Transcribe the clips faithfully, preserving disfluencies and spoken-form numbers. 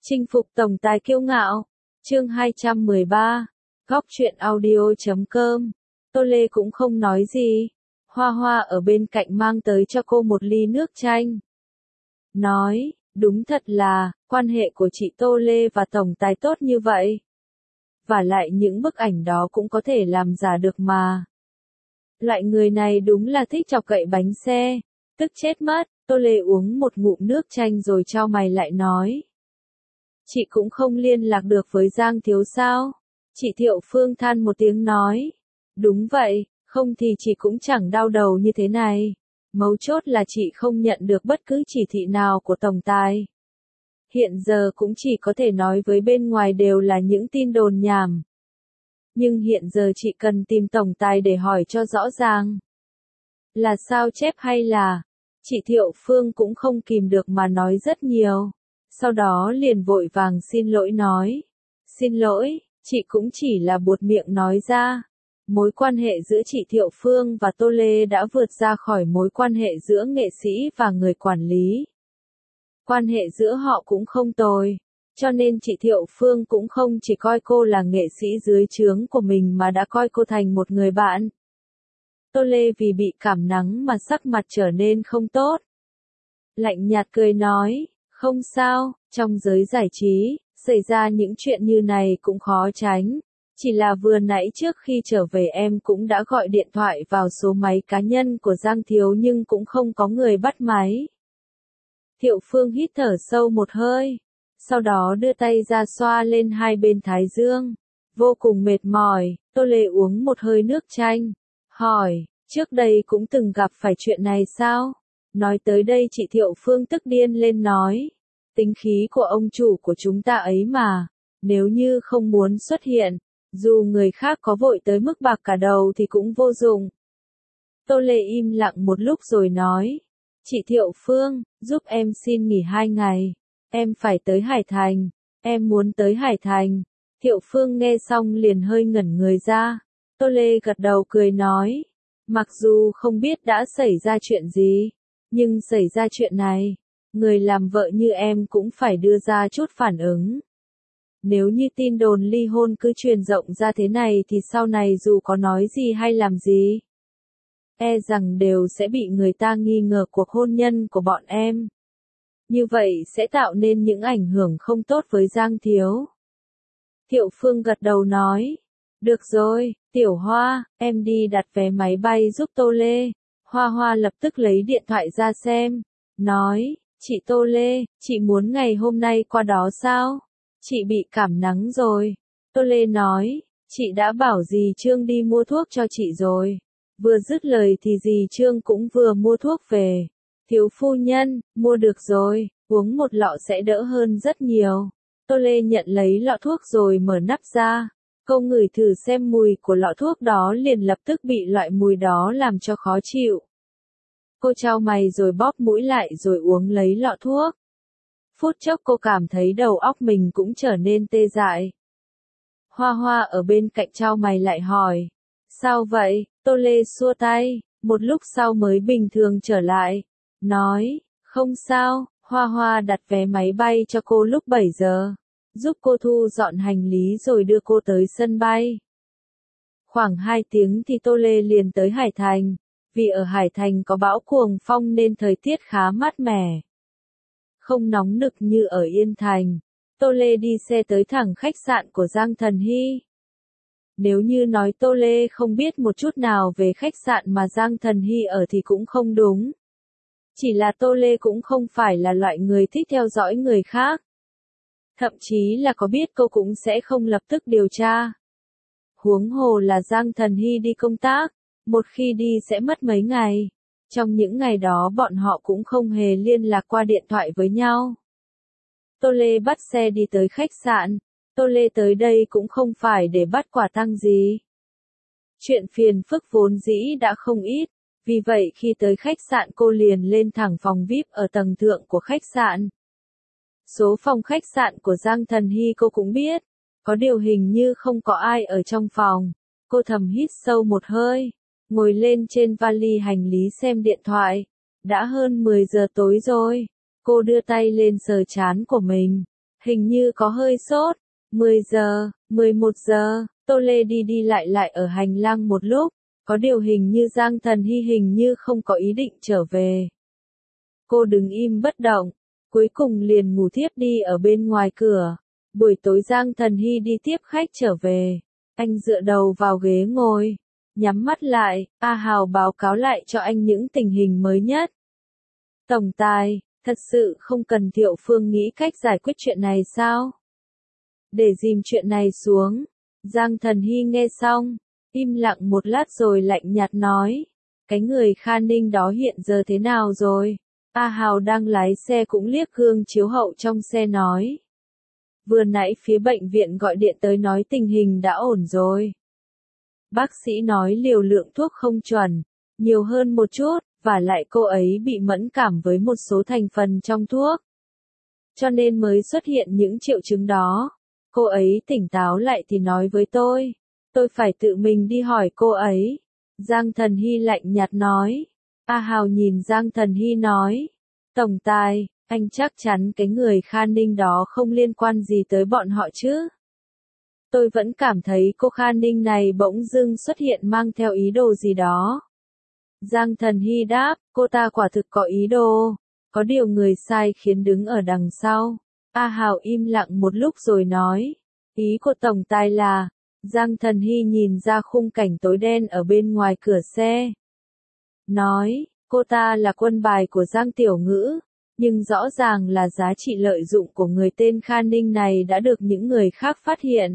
Chinh phục tổng tài kiêu ngạo. Chương hai trăm mười ba. Góc truyện audio chấm com. Tô Lê cũng không nói gì. Hoa Hoa ở bên cạnh mang tới cho cô một ly nước chanh. Nói, đúng thật là, quan hệ của chị Tô Lê và tổng tài tốt như vậy. Và lại những bức ảnh đó cũng có thể làm giả được mà. Loại người này đúng là thích chọc cậy bánh xe. Tức chết mất. Tô Lê uống một ngụm nước chanh rồi chau mày lại nói. Chị cũng không liên lạc được với Giang Thiếu sao? Chị Thiệu Phương than một tiếng nói. Đúng vậy, không thì chị cũng chẳng đau đầu như thế này. Mấu chốt là chị không nhận được bất cứ chỉ thị nào của tổng tài. Hiện giờ cũng chỉ có thể nói với bên ngoài đều là những tin đồn nhảm. Nhưng hiện giờ chị cần tìm tổng tài để hỏi cho rõ ràng. Là sao chép hay là... Chị Thiệu Phương cũng không kìm được mà nói rất nhiều. Sau đó liền vội vàng xin lỗi nói. Xin lỗi, chị cũng chỉ là buột miệng nói ra. Mối quan hệ giữa chị Thiệu Phương và Tô Lê đã vượt ra khỏi mối quan hệ giữa nghệ sĩ và người quản lý. Quan hệ giữa họ cũng không tồi. Cho nên chị Thiệu Phương cũng không chỉ coi cô là nghệ sĩ dưới trướng của mình mà đã coi cô thành một người bạn. Tô Lê vì bị cảm nắng mà sắc mặt trở nên không tốt. Lạnh nhạt cười nói, không sao, trong giới giải trí, xảy ra những chuyện như này cũng khó tránh. Chỉ là vừa nãy trước khi trở về em cũng đã gọi điện thoại vào số máy cá nhân của Giang Thiếu nhưng cũng không có người bắt máy. Thiệu Phương hít thở sâu một hơi, sau đó đưa tay ra xoa lên hai bên thái dương. Vô cùng mệt mỏi, Tô Lê uống một hơi nước chanh. Hỏi, trước đây cũng từng gặp phải chuyện này sao? Nói tới đây chị Thiệu Phương tức điên lên nói. Tính khí của ông chủ của chúng ta ấy mà. Nếu như không muốn xuất hiện, dù người khác có vội tới mức bạc cả đầu thì cũng vô dụng. Tô Lê im lặng một lúc rồi nói. Chị Thiệu Phương, giúp em xin nghỉ hai ngày. Em phải tới Hải Thành. Em muốn tới Hải Thành. Thiệu Phương nghe xong liền hơi ngẩn người ra. Tô Lê gật đầu cười nói. Mặc dù không biết đã xảy ra chuyện gì, nhưng xảy ra chuyện này, người làm vợ như em cũng phải đưa ra chút phản ứng. Nếu như tin đồn ly hôn cứ truyền rộng ra thế này thì sau này dù có nói gì hay làm gì, e rằng đều sẽ bị người ta nghi ngờ cuộc hôn nhân của bọn em. Như vậy sẽ tạo nên những ảnh hưởng không tốt với Giang Thiếu. Thiệu Phương gật đầu nói. Được rồi, Tiểu Hoa, em đi đặt vé máy bay giúp Tô Lê. Hoa Hoa lập tức lấy điện thoại ra xem. Nói, chị Tô Lê, chị muốn ngày hôm nay qua đó sao? Chị bị cảm nắng rồi. Tô Lê nói, chị đã bảo dì Trương đi mua thuốc cho chị rồi. Vừa dứt lời thì dì Trương cũng vừa mua thuốc về. Thiếu phu nhân, mua được rồi, uống một lọ sẽ đỡ hơn rất nhiều. Tô Lê nhận lấy lọ thuốc rồi mở nắp ra. Cô ngửi thử xem mùi của lọ thuốc đó liền lập tức bị loại mùi đó làm cho khó chịu. Cô chau mày rồi bóp mũi lại rồi uống lấy lọ thuốc. Phút chốc cô cảm thấy đầu óc mình cũng trở nên tê dại. Hoa Hoa ở bên cạnh chau mày lại hỏi. Sao vậy? Tô Lê xua tay, một lúc sau mới bình thường trở lại. Nói, không sao, Hoa Hoa đặt vé máy bay cho cô lúc bảy giờ. Giúp cô thu dọn hành lý rồi đưa cô tới sân bay. Khoảng hai tiếng thì Tô Lê liền tới Hải Thành. Vì ở Hải Thành có bão cuồng phong nên thời tiết khá mát mẻ. Không nóng nực như ở Yên Thành. Tô Lê đi xe tới thẳng khách sạn của Giang Thần Hy. Nếu như nói Tô Lê không biết một chút nào về khách sạn mà Giang Thần Hy ở thì cũng không đúng. Chỉ là Tô Lê cũng không phải là loại người thích theo dõi người khác. Thậm chí là có biết cô cũng sẽ không lập tức điều tra. Huống hồ là Giang Thần Hy đi công tác, một khi đi sẽ mất mấy ngày. Trong những ngày đó bọn họ cũng không hề liên lạc qua điện thoại với nhau. Tô Lê bắt xe đi tới khách sạn. Tô Lê tới đây cũng không phải để bắt quả tang gì. Chuyện phiền phức vốn dĩ đã không ít. Vì vậy khi tới khách sạn cô liền lên thẳng phòng vi ai pi ở tầng thượng của khách sạn. Số phòng khách sạn của Giang Thần Hy cô cũng biết. Có điều hình như không có ai ở trong phòng. Cô thầm hít sâu một hơi. Ngồi lên trên vali hành lý xem điện thoại. Đã hơn mười giờ tối rồi. Cô đưa tay lên sờ trán của mình. Hình như có hơi sốt. mười giờ, mười một giờ, Tô Lê đi đi lại lại ở hành lang một lúc, có điều hình như Giang Thần Hy hình như không có ý định trở về. Cô đứng im bất động, cuối cùng liền ngủ thiếp đi ở bên ngoài cửa. Buổi tối Giang Thần Hy đi tiếp khách trở về, anh dựa đầu vào ghế ngồi, nhắm mắt lại, A Hào báo cáo lại cho anh những tình hình mới nhất. Tổng tài, thật sự không cần Thiệu Phương nghĩ cách giải quyết chuyện này sao? Để dìm chuyện này xuống. Giang Thần Hy nghe xong, im lặng một lát rồi lạnh nhạt nói. Cái người Kha Ninh đó hiện giờ thế nào rồi? A Hào đang lái xe cũng liếc gương chiếu hậu trong xe nói. Vừa nãy phía bệnh viện gọi điện tới nói tình hình đã ổn rồi. Bác sĩ nói liều lượng thuốc không chuẩn, nhiều hơn một chút, và lại cô ấy bị mẫn cảm với một số thành phần trong thuốc. Cho nên mới xuất hiện những triệu chứng đó. Cô ấy tỉnh táo lại thì nói với tôi. Tôi phải tự mình đi hỏi cô ấy. Giang Thần Hy lạnh nhạt nói. A Hào nhìn Giang Thần Hy nói. Tổng tài, anh chắc chắn cái người Kha Ninh đó không liên quan gì tới bọn họ chứ? Tôi vẫn cảm thấy cô Kha Ninh này bỗng dưng xuất hiện mang theo ý đồ gì đó. Giang Thần Hy đáp, cô ta quả thực có ý đồ. Có điều người sai khiến đứng ở đằng sau. A Hào im lặng một lúc rồi nói. Ý của tổng tài là, Giang Thần Hy nhìn ra khung cảnh tối đen ở bên ngoài cửa xe. Nói, cô ta là quân bài của Giang Tiểu Ngữ, nhưng rõ ràng là giá trị lợi dụng của người tên Kha Ninh này đã được những người khác phát hiện.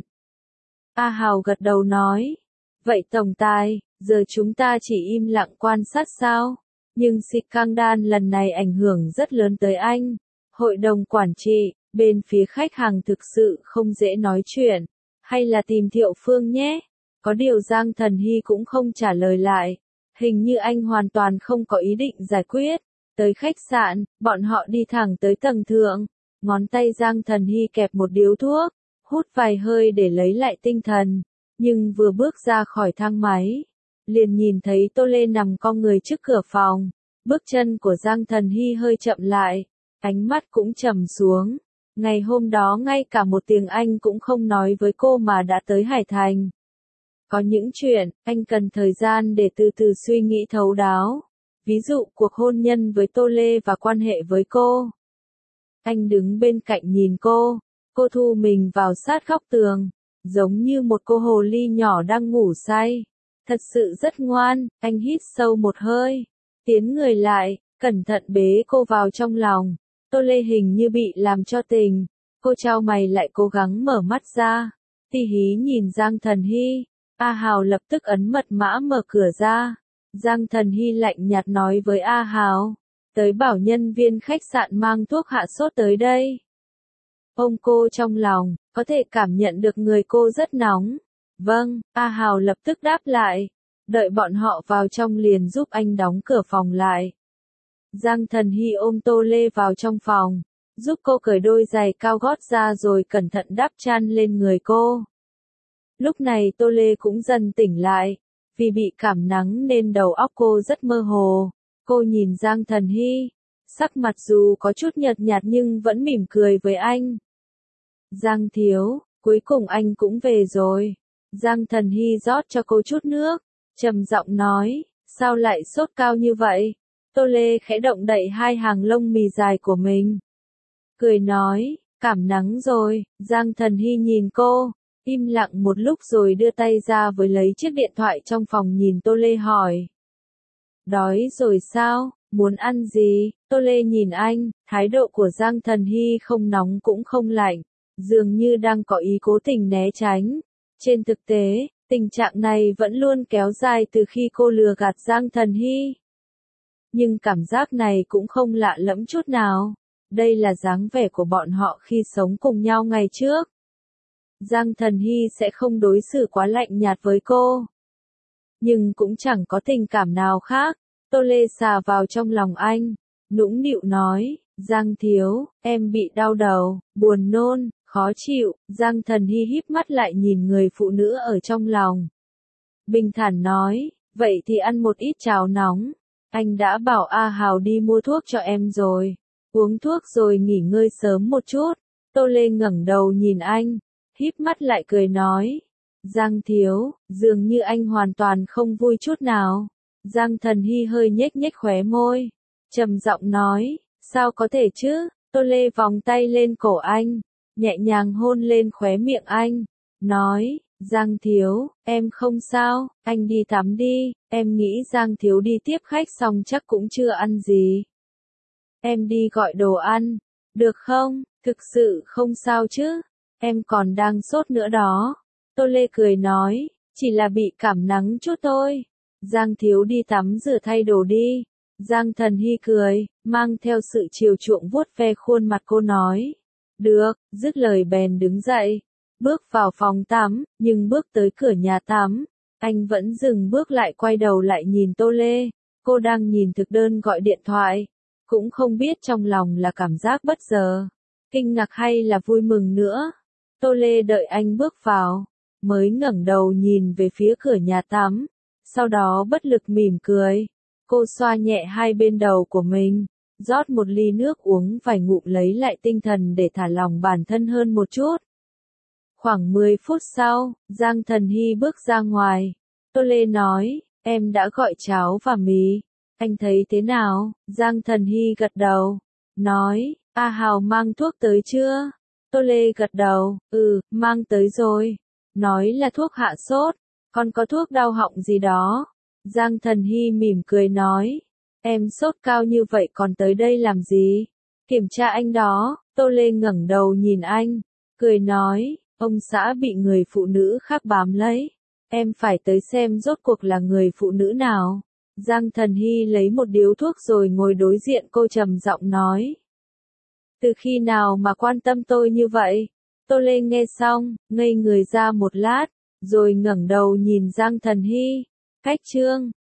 A Hào gật đầu nói. Vậy tổng tài, giờ chúng ta chỉ im lặng quan sát sao? Nhưng scandal lần này ảnh hưởng rất lớn tới anh. Hội đồng quản trị, bên phía khách hàng thực sự không dễ nói chuyện. Hay là tìm Thiệu Phương nhé? Có điều Giang Thần Hy cũng không trả lời lại. Hình như anh hoàn toàn không có ý định giải quyết. Tới khách sạn, bọn họ đi thẳng tới tầng thượng. Ngón tay Giang Thần Hy kẹp một điếu thuốc, hút vài hơi để lấy lại tinh thần. Nhưng vừa bước ra khỏi thang máy, liền nhìn thấy Tô Lê nằm cong người trước cửa phòng. Bước chân của Giang Thần Hy hơi chậm lại, ánh mắt cũng trầm xuống. Ngày hôm đó ngay cả một tiếng Anh cũng không nói với cô mà đã tới Hải Thành. Có những chuyện, anh cần thời gian để từ từ suy nghĩ thấu đáo. Ví dụ cuộc hôn nhân với Tô Lê và quan hệ với cô. Anh đứng bên cạnh nhìn cô, cô thu mình vào sát góc tường, giống như một cô hồ ly nhỏ đang ngủ say. Thật sự rất ngoan, anh hít sâu một hơi, tiến người lại, cẩn thận bế cô vào trong lòng. Tô Lê hình như bị làm cho tình, cô chau mày lại cố gắng mở mắt ra. Tì hí nhìn Giang Thần Hy, A Hào lập tức ấn mật mã mở cửa ra. Giang Thần Hy lạnh nhạt nói với A Hào, tới bảo nhân viên khách sạn mang thuốc hạ sốt tới đây. Ôm cô trong lòng, có thể cảm nhận được người cô rất nóng. Vâng, A Hào lập tức đáp lại. Đợi bọn họ vào trong liền giúp anh đóng cửa phòng lại. Giang Thần Hy ôm Tô Lê vào trong phòng, giúp cô cởi đôi giày cao gót ra rồi cẩn thận đắp chăn lên người cô. Lúc này Tô Lê cũng dần tỉnh lại, vì bị cảm nắng nên đầu óc cô rất mơ hồ. Cô nhìn Giang Thần Hy, sắc mặt dù có chút nhợt nhạt nhưng vẫn mỉm cười với anh. Giang thiếu, cuối cùng anh cũng về rồi. Giang Thần Hy rót cho cô chút nước, trầm giọng nói, sao lại sốt cao như vậy? Tô Lê khẽ động đậy hai hàng lông mì dài của mình. Cười nói, cảm nắng rồi. Giang Thần Hy nhìn cô, im lặng một lúc rồi đưa tay ra với lấy chiếc điện thoại trong phòng nhìn Tô Lê hỏi. Đói rồi sao, muốn ăn gì? Tô Lê nhìn anh, thái độ của Giang Thần Hy không nóng cũng không lạnh, dường như đang có ý cố tình né tránh. Trên thực tế, tình trạng này vẫn luôn kéo dài từ khi cô lừa gạt Giang Thần Hy. Nhưng cảm giác này cũng không lạ lẫm chút nào. Đây là dáng vẻ của bọn họ khi sống cùng nhau ngày trước. Giang Thần Hy sẽ không đối xử quá lạnh nhạt với cô. Nhưng cũng chẳng có tình cảm nào khác. Tô Lê xà vào trong lòng anh, nũng nịu nói, Giang thiếu, em bị đau đầu, buồn nôn, khó chịu. Giang Thần Hy híp mắt lại nhìn người phụ nữ ở trong lòng. Bình thản nói, vậy thì ăn một ít cháo nóng. Anh đã bảo A Hào đi mua thuốc cho em rồi. Uống thuốc rồi nghỉ ngơi sớm một chút. Tô Lê ngẩng đầu nhìn anh, híp mắt lại cười nói. Giang thiếu, dường như anh hoàn toàn không vui chút nào. Giang Thần Hy hơi nhếch nhếch khóe môi, trầm giọng nói, sao có thể chứ? Tô Lê vòng tay lên cổ anh, nhẹ nhàng hôn lên khóe miệng anh, nói, Giang thiếu, em không sao, anh đi tắm đi, em nghĩ Giang thiếu đi tiếp khách xong chắc cũng chưa ăn gì. Em đi gọi đồ ăn, được không? Thực sự không sao chứ, em còn đang sốt nữa đó. Tô Lê cười nói, chỉ là bị cảm nắng chút thôi. Giang thiếu đi tắm rửa thay đồ đi. Giang Thần Hy cười, mang theo sự chiều chuộng vuốt ve khuôn mặt cô nói. Được, dứt lời bèn đứng dậy, bước vào phòng tắm, nhưng bước tới cửa nhà tắm, anh vẫn dừng bước lại quay đầu lại nhìn Tô Lê. Cô đang nhìn thực đơn gọi điện thoại, cũng không biết trong lòng là cảm giác bất ngờ, kinh ngạc hay là vui mừng nữa. Tô Lê đợi anh bước vào, mới ngẩng đầu nhìn về phía cửa nhà tắm, sau đó bất lực mỉm cười. Cô xoa nhẹ hai bên đầu của mình, rót một ly nước uống vài ngụm lấy lại tinh thần để thả lòng bản thân hơn một chút. Khoảng mười phút sau, Giang Thần Hy bước ra ngoài. Tô Lê nói, em đã gọi cháo và mì. Anh thấy thế nào? Giang Thần Hy gật đầu, nói, A Hào mang thuốc tới chưa? Tô Lê gật đầu, ừ, mang tới rồi. Nói là thuốc hạ sốt, còn có thuốc đau họng gì đó. Giang Thần Hy mỉm cười nói, em sốt cao như vậy còn tới đây làm gì? Kiểm tra anh đó. Tô Lê ngẩng đầu nhìn anh, cười nói, ông xã bị người phụ nữ khác bám lấy. Em phải tới xem rốt cuộc là người phụ nữ nào. Giang Thần Hy lấy một điếu thuốc rồi ngồi đối diện cô trầm giọng nói. Từ khi nào mà quan tâm tôi như vậy? Tô Lê nghe xong, ngây người ra một lát, rồi ngẩng đầu nhìn Giang Thần Hy. Khách trương.